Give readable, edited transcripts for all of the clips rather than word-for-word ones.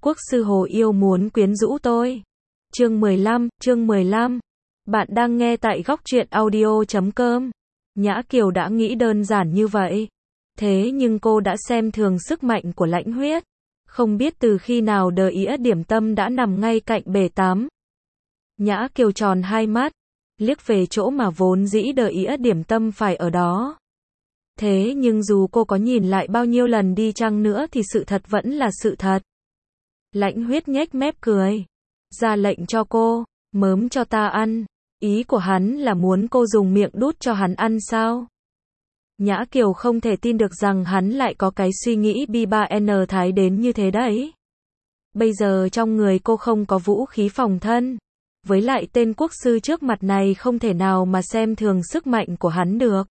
Quốc sư Hồ Yêu muốn quyến rũ tôi. Chương 15. Bạn đang nghe tại góc truyện audio.com. Nhã Kiều đã nghĩ đơn giản như vậy. Thế nhưng cô đã xem thường sức mạnh của Lãnh Huyết. Không biết từ khi nào Đờ Ĩa Điểm Tâm đã nằm ngay cạnh bể tắm. Nhã Kiều tròn hai mắt, liếc về chỗ mà vốn dĩ Đờ Ĩa Điểm Tâm phải ở đó. Thế nhưng dù cô có nhìn lại bao nhiêu lần đi chăng nữa thì sự thật vẫn là sự thật. Lãnh Huyết nhếch mép cười, ra lệnh cho cô, mớm cho ta ăn. Ý của hắn là muốn cô dùng miệng đút cho hắn ăn sao? Nhã Kiều không thể tin được rằng hắn lại có cái suy nghĩ bi-ba-n thái đến như thế đấy. Bây giờ trong người cô không có vũ khí phòng thân. Với lại tên quốc sư trước mặt này không thể nào mà xem thường sức mạnh của hắn được.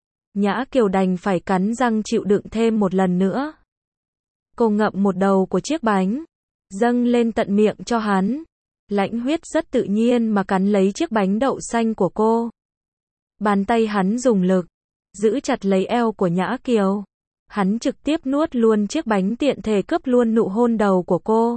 Nhã Kiều đành phải cắn răng chịu đựng thêm một lần nữa. Cô ngậm một đầu của chiếc bánh, dâng lên tận miệng cho hắn. Lãnh Huyết rất tự nhiên mà cắn lấy chiếc bánh đậu xanh của cô. Bàn tay hắn dùng lực, giữ chặt lấy eo của Nhã Kiều. Hắn trực tiếp nuốt luôn chiếc bánh, tiện thể cướp luôn nụ hôn đầu của cô.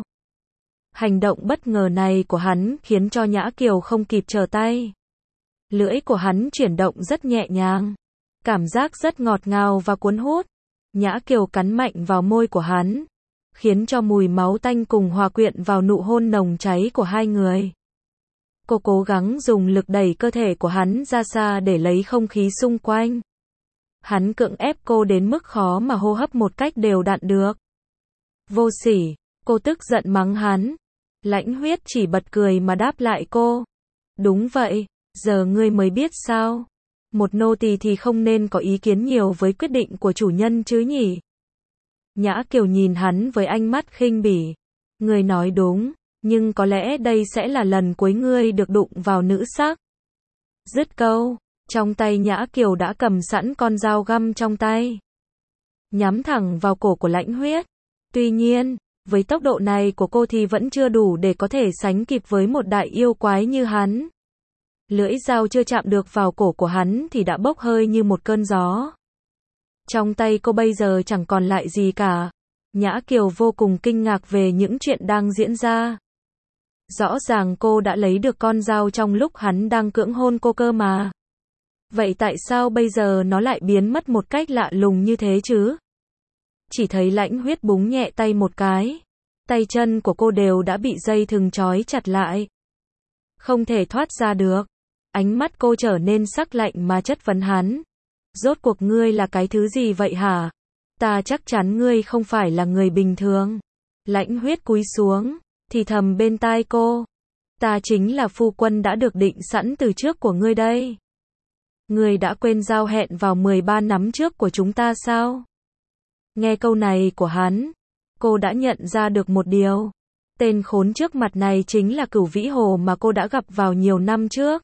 Hành động bất ngờ này của hắn khiến cho Nhã Kiều không kịp trở tay. Lưỡi của hắn chuyển động rất nhẹ nhàng, cảm giác rất ngọt ngào và cuốn hút. Nhã Kiều cắn mạnh vào môi của hắn, khiến cho mùi máu tanh cùng hòa quyện vào nụ hôn nồng cháy của hai người. Cô cố gắng dùng lực đẩy cơ thể của hắn ra xa để lấy không khí xung quanh. Hắn cưỡng ép cô đến mức khó mà hô hấp một cách đều đặn được. Vô sỉ, cô tức giận mắng hắn. Lãnh Huyết chỉ bật cười mà đáp lại cô. Đúng vậy, giờ ngươi mới biết sao? Một nô tỳ thì không nên có ý kiến nhiều với quyết định của chủ nhân chứ nhỉ? Nhã Kiều nhìn hắn với ánh mắt khinh bỉ. Ngươi nói đúng, nhưng có lẽ đây sẽ là lần cuối ngươi được đụng vào nữ sắc. Dứt câu, trong tay Nhã Kiều đã cầm sẵn con dao găm trong tay, nhắm thẳng vào cổ của Lãnh Huyết. Tuy nhiên, với tốc độ này của cô thì vẫn chưa đủ để có thể sánh kịp với một đại yêu quái như hắn. Lưỡi dao chưa chạm được vào cổ của hắn thì đã bốc hơi như một cơn gió. Trong tay cô bây giờ chẳng còn lại gì cả. Nhã Kiều vô cùng kinh ngạc về những chuyện đang diễn ra. Rõ ràng cô đã lấy được con dao trong lúc hắn đang cưỡng hôn cô cơ mà. Vậy tại sao bây giờ nó lại biến mất một cách lạ lùng như thế chứ? Chỉ thấy Lãnh Huyết búng nhẹ tay một cái. Tay chân của cô đều đã bị dây thừng trói chặt lại, không thể thoát ra được. Ánh mắt cô trở nên sắc lạnh mà chất vấn hắn. Rốt cuộc ngươi là cái thứ gì vậy hả? Ta chắc chắn ngươi không phải là người bình thường. Lãnh Huyết cúi xuống, thì thầm bên tai cô. Ta chính là phu quân đã được định sẵn từ trước của ngươi đây. Ngươi đã quên giao hẹn vào 13 năm trước của chúng ta sao? Nghe câu này của hắn, cô đã nhận ra được một điều. Tên khốn trước mặt này chính là Cửu Vĩ Hồ mà cô đã gặp vào nhiều năm trước.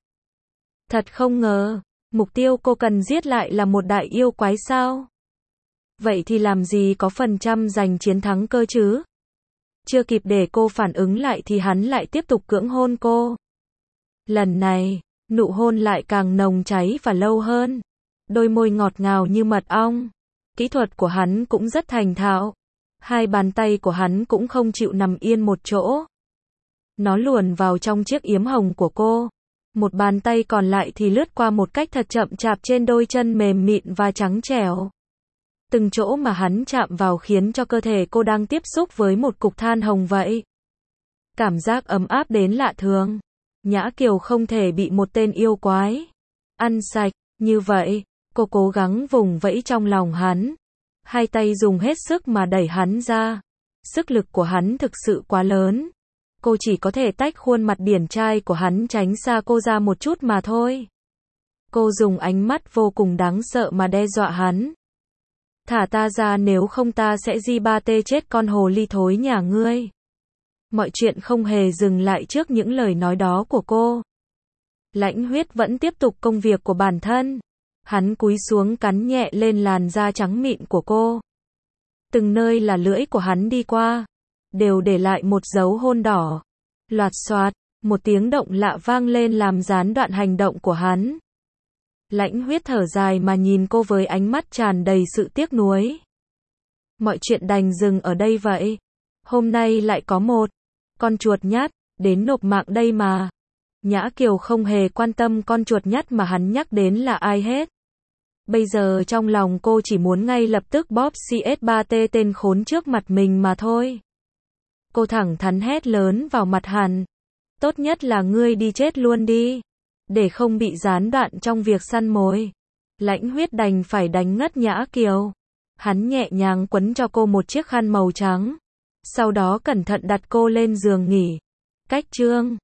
Thật không ngờ, mục tiêu cô cần giết lại là một đại yêu quái sao? Vậy thì làm gì có phần trăm giành chiến thắng cơ chứ? Chưa kịp để cô phản ứng lại thì hắn lại tiếp tục cưỡng hôn cô. Lần này, nụ hôn lại càng nồng cháy và lâu hơn. Đôi môi ngọt ngào như mật ong. Kỹ thuật của hắn cũng rất thành thạo. Hai bàn tay của hắn cũng không chịu nằm yên một chỗ. Nó luồn vào trong chiếc yếm hồng của cô. Một bàn tay còn lại thì lướt qua một cách thật chậm chạp trên đôi chân mềm mịn và trắng trẻo. Từng chỗ mà hắn chạm vào khiến cho cơ thể cô đang tiếp xúc với một cục than hồng vậy. Cảm giác ấm áp đến lạ thường. Nhã Kiều không thể bị một tên yêu quái ăn sạch như vậy. Cô cố gắng vùng vẫy trong lòng hắn. Hai tay dùng hết sức mà đẩy hắn ra. Sức lực của hắn thực sự quá lớn. Cô chỉ có thể tách khuôn mặt điển trai của hắn tránh xa cô ra một chút mà thôi. Cô dùng ánh mắt vô cùng đáng sợ mà đe dọa hắn. Thả ta ra, nếu không ta sẽ di ba tê chết con hồ ly thối nhà ngươi. Mọi chuyện không hề dừng lại trước những lời nói đó của cô. Lãnh Huyết vẫn tiếp tục công việc của bản thân. Hắn cúi xuống cắn nhẹ lên làn da trắng mịn của cô. Từng nơi là lưỡi của hắn đi qua, đều để lại một dấu hôn đỏ. Loạt xoạt, một tiếng động lạ vang lên làm gián đoạn hành động của hắn. Lãnh Huyết thở dài mà nhìn cô với ánh mắt tràn đầy sự tiếc nuối. Mọi chuyện đành dừng ở đây vậy. Hôm nay lại có một con chuột nhắt đến nộp mạng đây mà. Nhã Kiều không hề quan tâm con chuột nhắt mà hắn nhắc đến là ai hết. Bây giờ trong lòng cô chỉ muốn ngay lập tức bóp CS3T tên khốn trước mặt mình mà thôi. Cô thẳng thắn hét lớn vào mặt hắn. Tốt nhất là ngươi đi chết luôn đi. Để không bị gián đoạn trong việc săn mồi. Lãnh Huyết đành phải đánh ngất Nhã Kiều. Hắn nhẹ nhàng quấn cho cô một chiếc khăn màu trắng. Sau đó cẩn thận đặt cô lên giường nghỉ. Cách chương